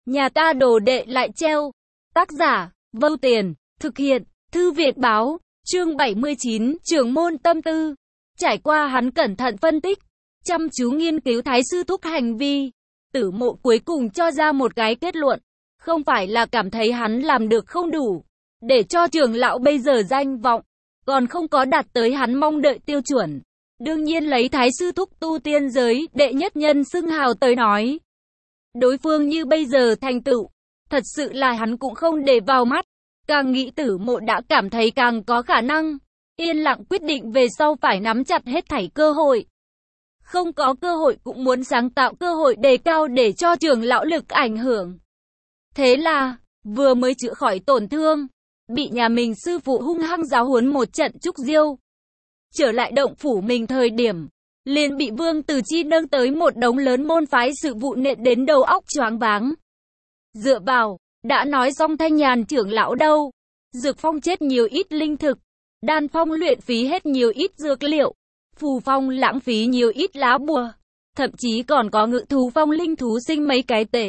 Nhà ta đồ đệ lại treo. Tác giả, Vâu Tiền, thực hiện, Thư viện báo, chương 79, trưởng môn tâm tư. Trải qua hắn cẩn thận phân tích, chăm chú nghiên cứu Thái sư thúc hành vi, Tử Mộ cuối cùng cho ra một cái kết luận. Không phải là cảm thấy hắn làm được không đủ, để cho trưởng lão bây giờ danh vọng, còn không có đạt tới hắn mong đợi tiêu chuẩn. Đương nhiên lấy Thái sư thúc tu tiên giới đệ nhất nhân xưng hào tới nói, đối phương như bây giờ thành tựu, thật sự là hắn cũng không để vào mắt. Càng nghĩ Tử Mộ đã cảm thấy càng có khả năng, yên lặng quyết định về sau phải nắm chặt hết thảy cơ hội. Không có cơ hội cũng muốn sáng tạo cơ hội đề cao để cho trưởng lão lực ảnh hưởng. Thế là, vừa mới chữa khỏi tổn thương, bị nhà mình sư phụ hung hăng giáo huấn một trận trúc diêu. Trở lại động phủ mình thời điểm, liền bị Vương Tử Chi nâng tới một đống lớn môn phái sự vụ nện đến đầu óc choáng váng. Dựa vào, đã nói xong Thanh Nhàn trưởng lão đâu, Dược Phong chết nhiều ít linh thực, Đan Phong luyện phí hết nhiều ít dược liệu, Phù Phong lãng phí nhiều ít lá bùa, thậm chí còn có Ngự Thú Phong linh thú sinh mấy cái tể.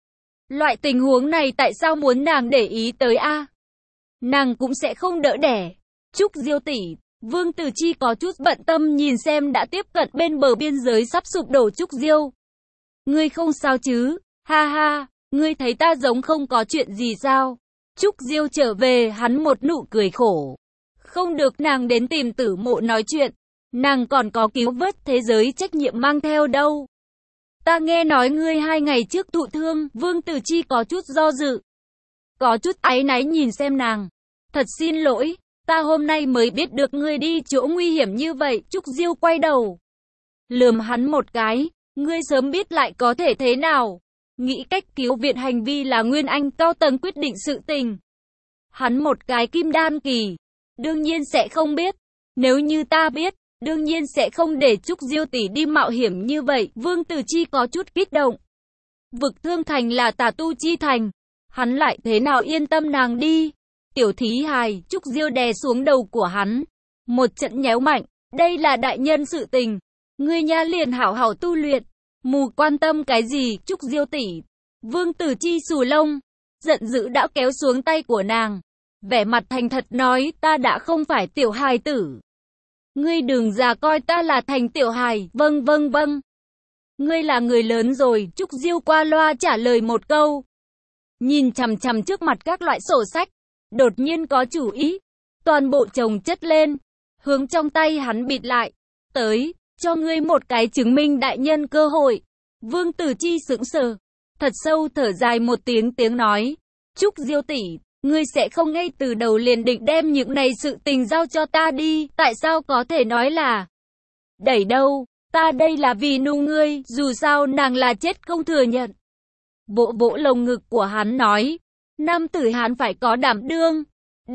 Loại tình huống này tại sao muốn nàng để ý tới a? Nàng cũng sẽ không đỡ đẻ. Trúc Diêu tỷ, Vương Tử Chi có chút bận tâm nhìn xem đã tiếp cận bên bờ biên giới sắp sụp đổ Trúc Diêu. Ngươi không sao chứ? Ha ha, ngươi thấy ta giống không có chuyện gì sao? Trúc Diêu trở về, hắn một nụ cười khổ. Không được, nàng đến tìm Tử Mộ nói chuyện, nàng còn có cứu vớt thế giới trách nhiệm mang theo đâu. Ta nghe nói ngươi 2 ngày trước thụ thương. Vương Tử Chi có chút do dự, có chút áy náy nhìn xem nàng. Thật xin lỗi, ta hôm nay mới biết được ngươi đi chỗ nguy hiểm như vậy. Trúc Diêu quay đầu, lườm hắn một cái. Ngươi sớm biết lại có thể thế nào? Nghĩ cách cứu viện hành vi là Nguyên Anh cao tầng quyết định sự tình. Hắn một cái kim đan kỳ, đương nhiên sẽ không biết. Nếu như ta biết, đương nhiên sẽ không để Trúc Diêu tỷ đi mạo hiểm như vậy. Vương Tử Chi có chút kích động. Vực Thương Thành là tà tu chi thành, hắn lại thế nào yên tâm nàng đi? Tiểu thí hài. Trúc Diêu đè xuống đầu của hắn, một trận nhéo mạnh. Đây là đại nhân sự tình, ngươi nha liền hảo hảo tu luyện, mù quan tâm cái gì? Trúc Diêu tỷ. Vương Tử Chi xù lông, giận dữ đã kéo xuống tay của nàng, vẻ mặt thành thật nói, ta đã không phải tiểu hài tử. Ngươi đừng giả coi ta là thành tiểu hài. Vâng vâng vâng. Ngươi là người lớn rồi. Trúc Diêu qua loa trả lời một câu. Nhìn chằm chằm trước mặt các loại sổ sách, đột nhiên có chủ ý, toàn bộ chồng chất lên, hướng trong tay hắn bịt lại. Tới, cho ngươi một cái chứng minh đại nhân cơ hội. Vương Tử Chi sững sờ, thật sâu thở dài một tiếng nói, Trúc Diêu tỷ, ngươi sẽ không ngay từ đầu liền định đem những này sự tình giao cho ta đi. Tại sao có thể nói là đẩy đâu? Ta đây là vì nụ ngươi, dù sao nàng là chết không thừa nhận. Vỗ vỗ lồng ngực của hắn nói, nam tử Hán phải có đảm đương.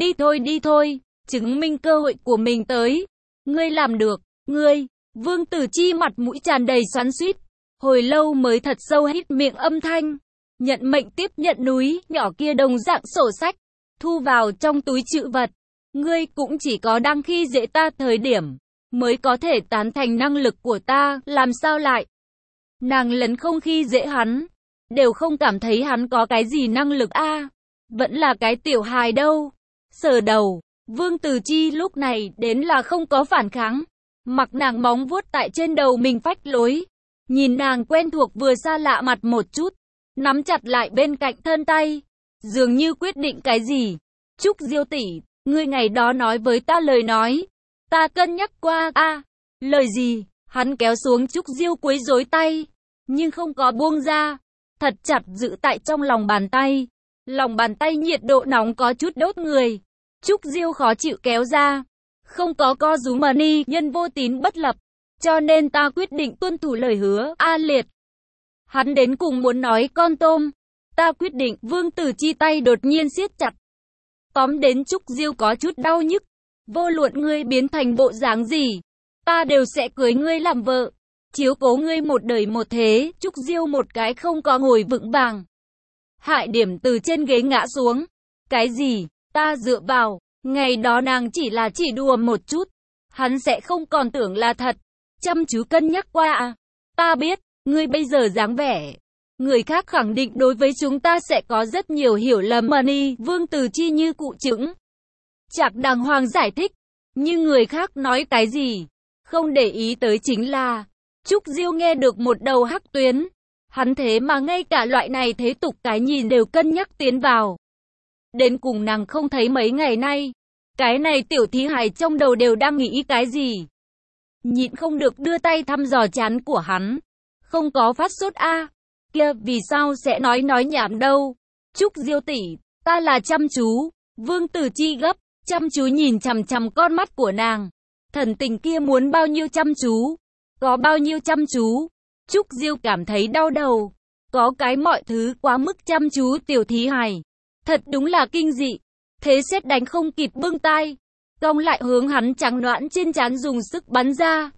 Đi thôi, chứng minh cơ hội của mình tới. Ngươi làm được, ngươi. Vương Tử Chi mặt mũi tràn đầy xoắn xuýt, hồi lâu mới thật sâu hít miệng âm thanh. Nhận mệnh tiếp nhận núi nhỏ kia đồng dạng sổ sách, thu vào trong túi trữ vật. Ngươi cũng chỉ có đang khi dễ ta thời điểm, mới có thể tán thành năng lực của ta, làm sao lại? Nàng lấn không khi dễ hắn, đều không cảm thấy hắn có cái gì năng lực a, vẫn là cái tiểu hài đâu. Sờ đầu, Vương Tử Chi lúc này đến là không có phản kháng, mặc nàng móng vuốt tại trên đầu mình phách lối, nhìn nàng quen thuộc vừa xa lạ mặt một chút, nắm chặt lại bên cạnh thân tay, dường như quyết định cái gì. Trúc Diêu tỷ, ngươi ngày đó nói với ta lời nói, ta cân nhắc qua a. Lời gì? Hắn kéo xuống Trúc Diêu quấy rối tay, nhưng không có buông ra, thật chặt giữ tại trong lòng bàn tay. Lòng bàn tay nhiệt độ nóng có chút đốt người. Trúc Diêu khó chịu kéo ra, không có co rúm mà ni nhân vô tín bất lập, cho nên ta quyết định tuân thủ lời hứa. A liệt. Hắn đến cùng muốn nói con tôm. Ta quyết định. Vương Tử Chi tay đột nhiên siết chặt, tóm đến Trúc Diêu có chút đau nhức. Vô luận ngươi biến thành bộ dáng gì, ta đều sẽ cưới ngươi làm vợ, chiếu cố ngươi một đời một thế. Trúc Diêu một cái không có ngồi vững vàng, Hại Điểm từ trên ghế ngã xuống. Cái gì? Ta dựa vào. Ngày đó nàng chỉ đùa một chút, hắn sẽ không còn tưởng là thật. Chăm chú cân nhắc qua à? Ta biết, ngươi bây giờ dáng vẻ Người khác khẳng định đối với chúng ta sẽ có rất nhiều hiểu lầm. Money, Vương Từ Chi như cụ trứng chạc đàng hoàng giải thích. Nhưng người khác nói cái gì, không để ý tới chính là Trúc Diêu nghe được một đầu hắc tuyến. Hắn thế mà ngay cả loại này thế tục cái nhìn đều cân nhắc tiến vào. Đến cùng nàng không thấy mấy ngày nay, cái này tiểu thí hài trong đầu đều đang nghĩ cái gì. Nhịn không được đưa tay thăm dò trán của hắn. Không có phát sốt a? Kia, vì sao sẽ nói nhảm đâu? Trúc Diêu tỷ, ta là chăm chú. Vương Tử Chi gấp, chăm chú nhìn chằm chằm con mắt của nàng. Thần tình kia muốn bao nhiêu chăm chú? Có bao nhiêu chăm chú? Trúc Diêu cảm thấy đau đầu. Có cái mọi thứ quá mức chăm chú tiểu thí hài. Thật đúng là kinh dị. Thế sét đánh không kịp bưng tay. Cong lại hướng hắn trắng nõn trên trán dùng sức bắn ra.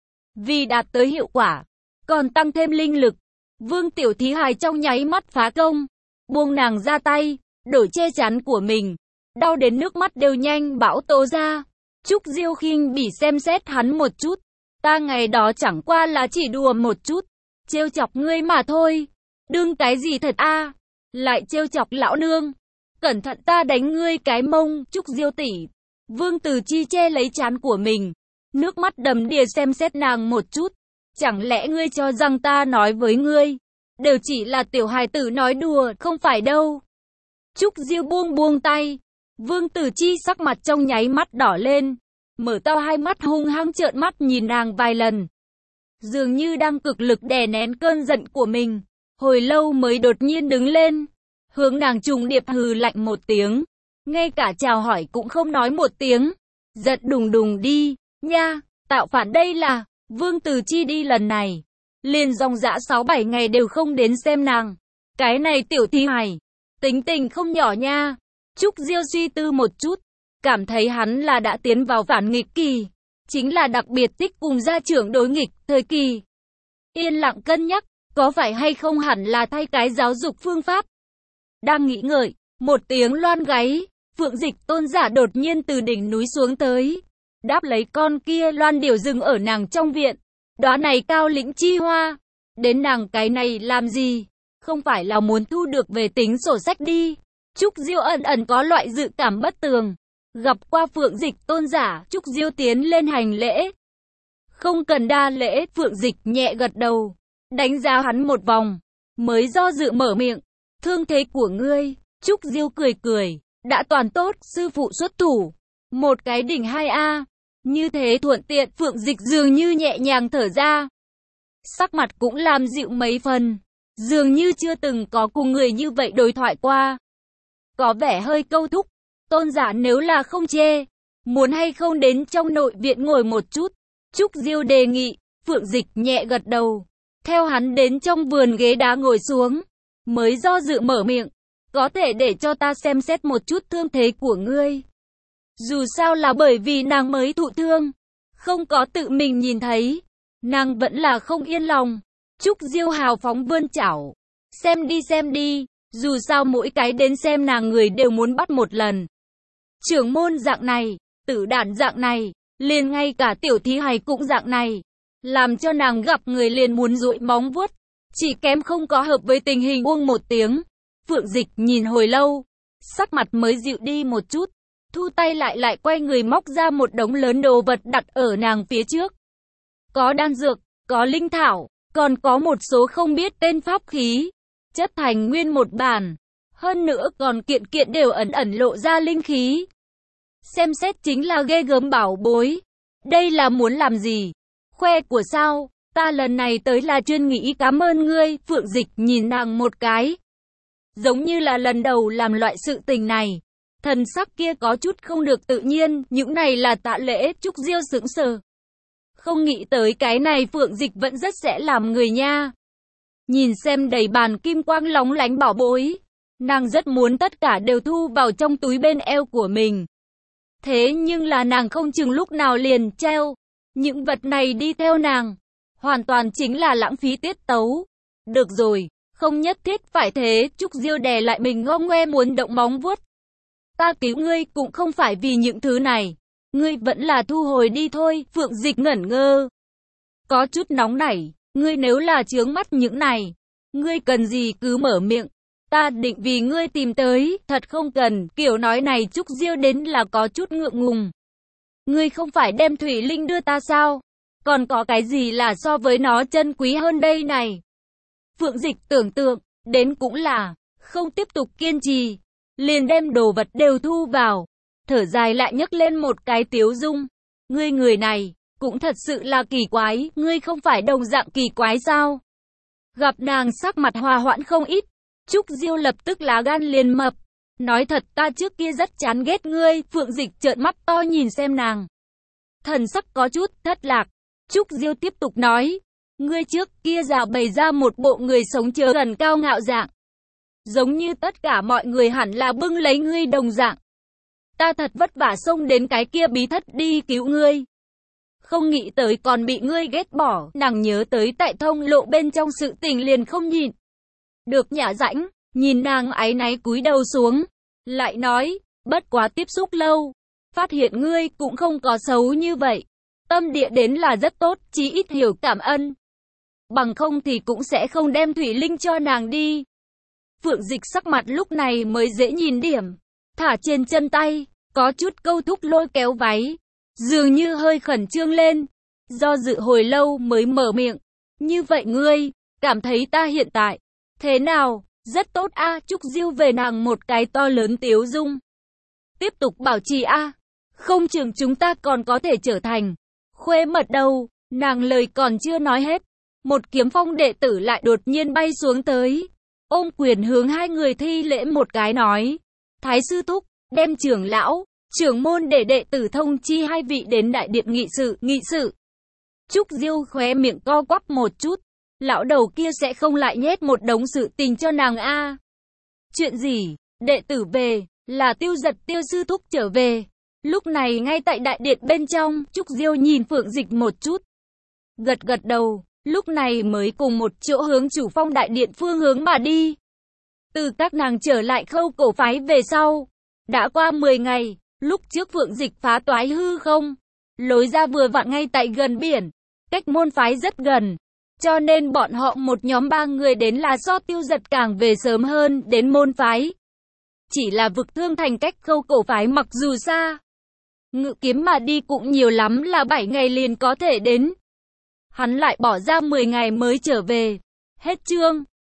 Vì đạt tới hiệu quả, còn tăng thêm linh lực. Vương tiểu thí hài trong nháy mắt phá công. Buông nàng ra tay, đổi che chắn của mình. Đau đến nước mắt đều nhanh bão tố ra. Trúc Diêu khinh bỉ xem xét hắn một chút. Ta ngày đó chẳng qua là chỉ đùa một chút. Trêu chọc ngươi mà thôi. Đương cái gì thật a? Lại trêu chọc lão nương. Cẩn thận ta đánh ngươi cái mông. Trúc Diêu tỷ. Vương Từ Chi che lấy trán của mình. Nước mắt đầm đìa xem xét nàng một chút. Chẳng lẽ ngươi cho rằng ta nói với ngươi đều chỉ là tiểu hài tử nói đùa, không phải đâu. Trúc Diêu buông tay. Vương Tử Chi sắc mặt trong nháy mắt đỏ lên. Mở to hai mắt hung hăng trợn mắt nhìn nàng vài lần. Dường như đang cực lực đè nén cơn giận của mình. Hồi lâu mới đột nhiên đứng lên. Hướng nàng trùng điệp hừ lạnh một tiếng. Ngay cả chào hỏi cũng không nói một tiếng. Giận đùng đùng đi, nha, tạo phản đây là. Vương Từ Chi đi lần này. Liền dòng dã 6-7 ngày đều không đến xem nàng. Cái này tiểu thí hài. Tính tình không nhỏ nha. Trúc Diêu suy tư một chút. Cảm thấy hắn là đã tiến vào phản nghịch kỳ. Chính là đặc biệt thích cùng gia trưởng đối nghịch thời kỳ. Yên lặng cân nhắc. Có phải hay không hẳn là thay cái giáo dục phương pháp. Đang nghĩ ngợi. Một tiếng loan gáy. Phượng Dịch Tôn giả đột nhiên từ đỉnh núi xuống tới. Đáp lấy con kia loan điểu dừng ở nàng trong viện. Đóa này cao lĩnh chi hoa. Đến nàng cái này làm gì? Không phải là muốn thu được về tính sổ sách đi. Trúc Diêu ẩn có loại dự cảm bất tường. Gặp qua Phượng Dịch Tôn giả, Trúc Diêu tiến lên hành lễ. Không cần đa lễ, Phượng Dịch nhẹ gật đầu. Đánh giá hắn một vòng. Mới do dự mở miệng. Thương thế của ngươi. Trúc Diêu cười. Đã toàn tốt, sư phụ xuất thủ. Một cái đỉnh 2A. Như thế thuận tiện, Phượng Dịch dường như nhẹ nhàng thở ra. Sắc mặt cũng làm dịu mấy phần. Dường như chưa từng có cùng người như vậy đối thoại qua. Có vẻ hơi câu thúc. Tôn giả nếu là không chê, muốn hay không đến trong nội viện ngồi một chút. Trúc Diêu đề nghị. Phượng Dịch nhẹ gật đầu. Theo hắn đến trong vườn ghế đá ngồi xuống. Mới do dự mở miệng. Có thể để cho ta xem xét một chút thương thế của ngươi. Dù sao là bởi vì nàng mới thụ thương. Không có tự mình nhìn thấy. Nàng vẫn là không yên lòng. Trúc Diêu hào phóng vươn chảo. Xem đi. Dù sao mỗi cái đến xem nàng người đều muốn bắt một lần. Trưởng môn dạng này. Tử đản dạng này. Liền ngay cả tiểu thí hài cũng dạng này. Làm cho nàng gặp người liền muốn dụi móng vuốt. Chỉ kém không có hợp với tình hình. Buông một tiếng. Phượng Dịch nhìn hồi lâu. Sắc mặt mới dịu đi một chút. Thu tay lại quay người móc ra một đống lớn đồ vật đặt ở nàng phía trước. Có đan dược, có linh thảo, còn có một số không biết tên pháp khí. Chất thành nguyên một bản. Hơn nữa còn kiện đều ẩn lộ ra linh khí. Xem xét chính là ghê gớm bảo bối. Đây là muốn làm gì? Khoe của sao? Ta lần này tới là chuyên nghĩ cảm ơn ngươi. Phượng Dịch nhìn nàng một cái. Giống như là lần đầu làm loại sự tình này. Thần sắc kia có chút không được tự nhiên, những này là tạ lễ. Trúc Diêu sững sờ. Không nghĩ tới cái này Phượng Dịch vẫn rất sẽ làm người nha. Nhìn xem đầy bàn kim quang lóng lánh bảo bối. Nàng rất muốn tất cả đều thu vào trong túi bên eo của mình. Thế nhưng là nàng không chừng lúc nào liền treo. Những vật này đi theo nàng. Hoàn toàn chính là lãng phí tiết tấu. Được rồi, không nhất thiết phải thế. Trúc Diêu đè lại mình ngông ngoe muốn động móng vuốt. Ta cứu ngươi cũng không phải vì những thứ này. Ngươi vẫn là thu hồi đi thôi. Phượng Dịch ngẩn ngơ. Có chút nóng nảy. Ngươi nếu là chướng mắt những này. Ngươi cần gì cứ mở miệng. Ta định vì ngươi tìm tới, thật không cần. Kiểu nói này Trúc Diêu đến là có chút ngượng ngùng. Ngươi không phải đem Thủy Linh đưa ta sao? Còn có cái gì là so với nó chân quý hơn đây này? Phượng Dịch tưởng tượng, đến cũng là, không tiếp tục kiên trì. Liền đem đồ vật đều thu vào. Thở dài lại nhấc lên một cái tiếu dung. Ngươi người này, cũng thật sự là kỳ quái, ngươi không phải đồng dạng kỳ quái sao? Gặp nàng sắc mặt hòa hoãn không ít. Trúc Diêu lập tức lá gan liền mập. Nói thật ta trước kia rất chán ghét ngươi. Phượng Dịch trợn mắt to nhìn xem nàng. Thần sắc có chút thất lạc. Trúc Diêu tiếp tục nói. Ngươi trước kia giả bày ra một bộ người sống chớ gần cao ngạo dạng. Giống như tất cả mọi người hẳn là bưng lấy ngươi đồng dạng. Ta thật vất vả xông đến cái kia bí thất đi cứu ngươi. Không nghĩ tới còn bị ngươi ghét bỏ. Nàng nhớ tới tại thông lộ bên trong sự tình liền không nhịn được nhả rãnh, nhìn nàng áy náy cúi đầu xuống. Lại nói, bất quá tiếp xúc lâu. Phát hiện ngươi cũng không có xấu như vậy. Tâm địa đến là rất tốt, chí ít hiểu cảm ơn. Bằng không thì cũng sẽ không đem Thủy Linh cho nàng đi. Phượng Dịch sắc mặt lúc này mới dễ nhìn điểm. Thả trên chân tay, có chút câu thúc lôi kéo váy. Dường như hơi khẩn trương lên. Do dự hồi lâu mới mở miệng. Như vậy ngươi, cảm thấy ta hiện tại thế nào? Rất tốt a. Trúc Diêu về nàng một cái to lớn tiếu dung. Tiếp tục bảo trì a. Không chừng chúng ta còn có thể trở thành khuê mật đâu. Nàng lời còn chưa nói hết. Một kiếm phong đệ tử lại đột nhiên bay xuống tới. Ôm quyền hướng hai người thi lễ một cái nói. Thái sư thúc, đem trưởng lão, trưởng môn để đệ tử thông chi hai vị đến đại điện nghị sự. Trúc Diêu khóe miệng co quắp một chút. Lão đầu kia sẽ không lại nhét một đống sự tình cho nàng a. Chuyện gì? Đệ tử về, là Tiêu Giật Tiêu sư thúc trở về. Lúc này ngay tại đại điện bên trong, Trúc Diêu nhìn Phượng Dịch một chút. Gật gật đầu, lúc này mới cùng một chỗ hướng chủ phong đại điện phương hướng mà đi. Từ các nàng trở lại Khâu cổ phái về sau. Đã qua 10 ngày, lúc trước Phượng Dịch phá toái hư không. Lối ra vừa vặn ngay tại gần biển. Cách môn phái rất gần. Cho nên bọn họ một nhóm 3 người đến là do Tiêu Giật càng về sớm hơn đến môn phái. Chỉ là Vực Thương Thành cách Khâu cổ phái mặc dù xa. Ngự kiếm mà đi cũng nhiều lắm là 7 ngày liền có thể đến. Hắn lại bỏ ra 10 ngày mới trở về. Hết chương.